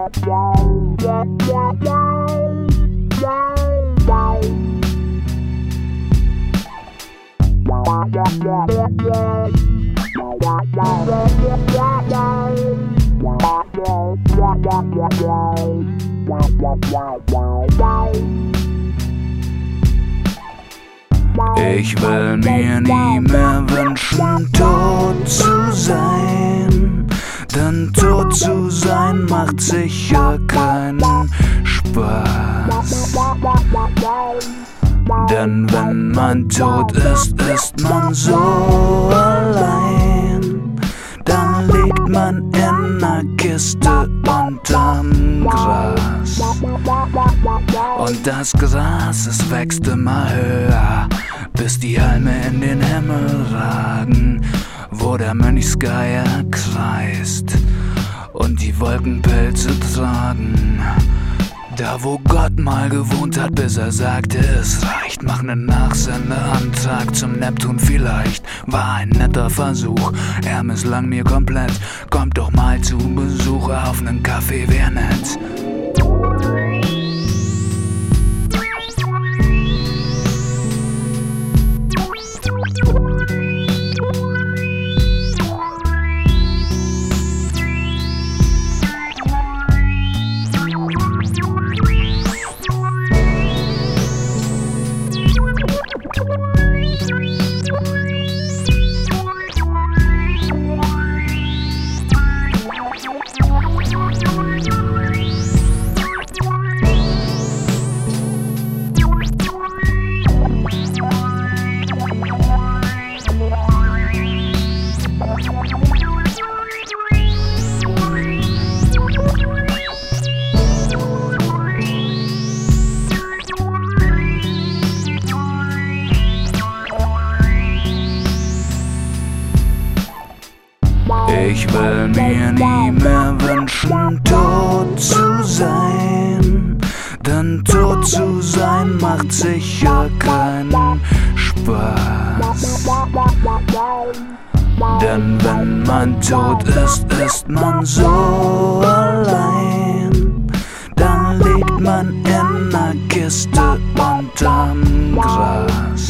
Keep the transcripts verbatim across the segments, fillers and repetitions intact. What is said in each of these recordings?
Ich will mir nie mehr wünschen, tot zu sein, denn tot zu sein macht sicher keinen Spaß. Denn wenn man tot ist, ist man so allein, dann liegt man in ner Kiste unterm Gras. Und das Gras, es wächst immer höher, bis die Halme in den Himmel ragen, wo der Mönchsgeier kreist und die Wolkenpelze tragen. Da wo Gott mal gewohnt hat, bis er sagte, es reicht. Mach nen Nachsendeantrag zum Neptun vielleicht. War ein netter Versuch, er misslang mir komplett. Kommt doch mal zu Besuch auf nen Kaffee, wär nett. Ich will mir nie mehr wünschen, tot zu sein, denn tot zu sein macht sicher keinen Spaß. Denn wenn man tot ist, ist man so allein, dann liegt man in ner Kiste unterm Gras.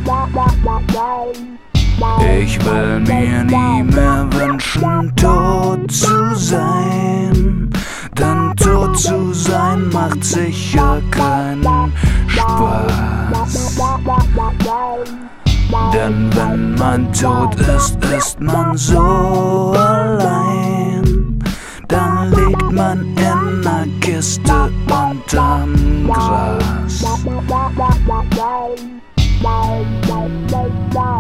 Ich will mir nie mehr wünschen, tot zu sein, denn tot zu sein macht sicher keinen Spaß. Denn wenn man tot ist, ist man so allein, dann liegt man in ner Kiste unterm Gras.